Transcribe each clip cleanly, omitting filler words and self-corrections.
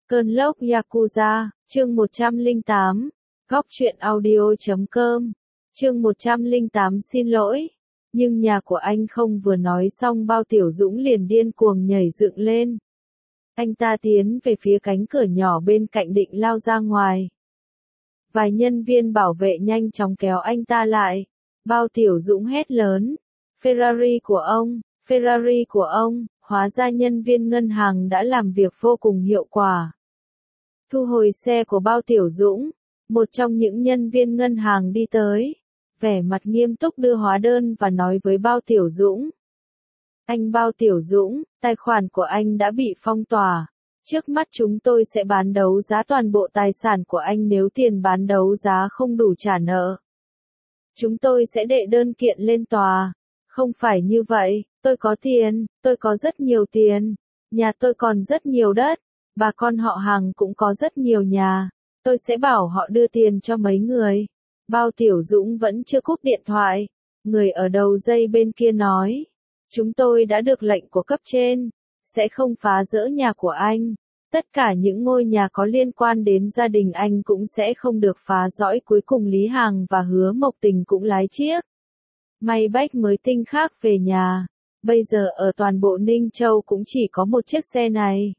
Cơn lốc Yakuza, chương 108, góc truyện audio.com, chương 108 xin lỗi. Nhưng nhà của anh không vừa nói xong Bao Tiểu Dũng liền điên cuồng nhảy dựng lên. Anh ta tiến về phía cánh cửa nhỏ bên cạnh định lao ra ngoài. Vài nhân viên bảo vệ nhanh chóng kéo anh ta lại. Bao Tiểu Dũng hét lớn. Ferrari của ông, Ferrari của ông, hóa ra nhân viên ngân hàng đã làm việc vô cùng hiệu quả. Thu hồi xe của Bao Tiểu Dũng, một trong những nhân viên ngân hàng đi tới, vẻ mặt nghiêm túc đưa hóa đơn và nói với Bao Tiểu Dũng. Anh Bao Tiểu Dũng, tài khoản của anh đã bị phong tỏa. Trước mắt chúng tôi sẽ bán đấu giá toàn bộ tài sản của anh nếu tiền bán đấu giá không đủ trả nợ. Chúng tôi sẽ đệ đơn kiện lên tòa. Không phải như vậy, tôi có tiền, tôi có rất nhiều tiền. Nhà tôi còn rất nhiều đất. Bà con họ hàng cũng có rất nhiều nhà. Tôi sẽ bảo họ đưa tiền cho mấy người. Bao Tiểu Dũng vẫn chưa cúp điện thoại. Người ở đầu dây bên kia nói. Chúng tôi đã được lệnh của cấp trên. Sẽ không phá rỡ nhà của anh. Tất cả những ngôi nhà có liên quan đến gia đình anh cũng sẽ không được phá rỡ. Cuối cùng Lý Hằng và Hứa Mộc Tình cũng lái chiếc may bách mới tinh khác về nhà. Bây giờ ở toàn bộ Ninh Châu cũng chỉ có một chiếc xe này.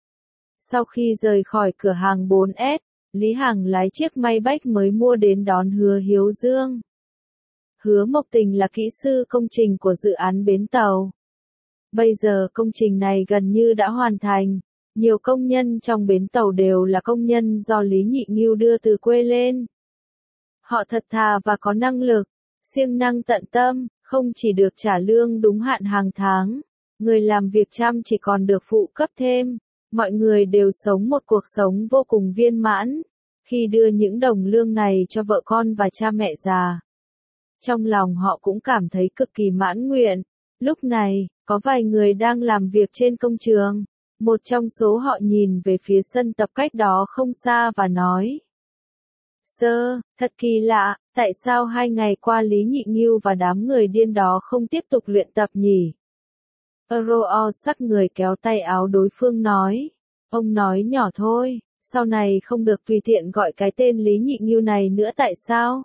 Sau khi rời khỏi cửa hàng 4S, Lý Hằng lái chiếc may bách mới mua đến đón Hứa Hiếu Dương. Hứa Mộc Tình là kỹ sư công trình của dự án bến tàu. Bây giờ công trình này gần như đã hoàn thành. Nhiều công nhân trong bến tàu đều là công nhân do Lý Nhị Nghiêu đưa từ quê lên. Họ thật thà và có năng lực, siêng năng tận tâm, không chỉ được trả lương đúng hạn hàng tháng. Người làm việc chăm chỉ còn được phụ cấp thêm. Mọi người đều sống một cuộc sống vô cùng viên mãn, khi đưa những đồng lương này cho vợ con và cha mẹ già. Trong lòng họ cũng cảm thấy cực kỳ mãn nguyện. Lúc này, có vài người đang làm việc trên công trường. Một trong số họ nhìn về phía sân tập cách đó không xa và nói. Sơ, thật kỳ lạ, tại sao 2 ngày qua Lý Nhị Nghiêu và đám người điên đó không tiếp tục luyện tập nhỉ? Euro sắc người kéo tay áo đối phương nói. Ông nói nhỏ thôi, sau này không được tùy tiện gọi cái tên Lý Nhị Nghiêu này nữa tại sao?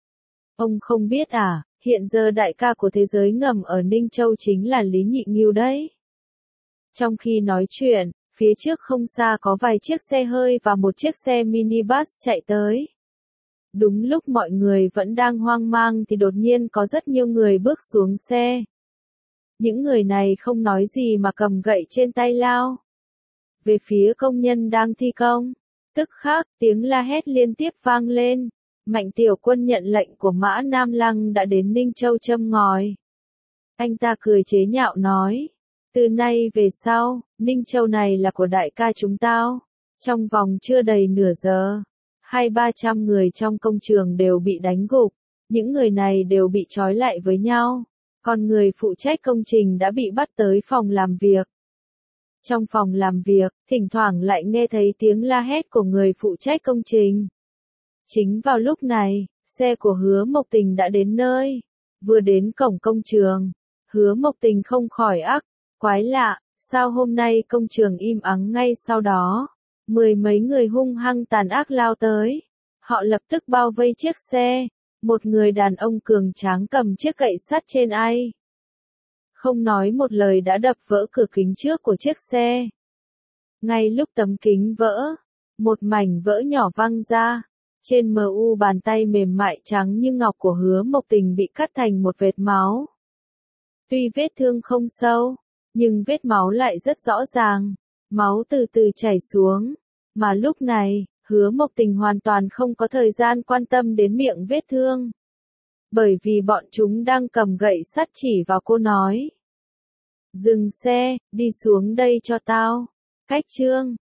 Ông không biết à, hiện giờ đại ca của thế giới ngầm ở Ninh Châu chính là Lý Nhị Nghiêu đấy. Trong khi nói chuyện, phía trước không xa có vài chiếc xe hơi và một chiếc xe minibus chạy tới. Đúng lúc mọi người vẫn đang hoang mang thì đột nhiên có rất nhiều người bước xuống xe. Những người này không nói gì mà cầm gậy trên tay lao về phía công nhân đang thi công. Tức khắc, tiếng la hét liên tiếp vang lên. Mạnh Tiểu Quân nhận lệnh của Mã Nam Lăng đã đến Ninh Châu châm ngòi. Anh ta cười chế nhạo nói. Từ nay về sau, Ninh Châu này là của đại ca chúng tao. Trong vòng chưa đầy nửa giờ, 200-300 người trong công trường đều bị đánh gục. Những người này đều bị trói lại với nhau. Còn người phụ trách công trình đã bị bắt tới phòng làm việc. Trong phòng làm việc, thỉnh thoảng lại nghe thấy tiếng la hét của người phụ trách công trình. Chính vào lúc này, xe của Hứa Mộc Tình đã đến nơi. Vừa đến cổng công trường, Hứa Mộc Tình không khỏi ắc, quái lạ, sao hôm nay công trường im ắng ngay sau đó. 10 mấy người hung hăng tàn ác lao tới. Họ lập tức bao vây chiếc xe. Một người đàn ông cường tráng cầm chiếc gậy sắt trên ai. Không nói một lời đã đập vỡ cửa kính trước của chiếc xe. Ngay lúc tấm kính vỡ, một mảnh vỡ nhỏ văng ra. Trên mu bàn tay mềm mại trắng như ngọc của Hứa Mộc Tình bị cắt thành một vệt máu. Tuy vết thương không sâu, nhưng vết máu lại rất rõ ràng. Máu từ từ chảy xuống. Mà lúc này, Hứa Mộc Tình hoàn toàn không có thời gian quan tâm đến miệng vết thương. Bởi vì bọn chúng đang cầm gậy sắt chỉ vào cô nói. Dừng xe, đi xuống đây cho tao. Cách chương.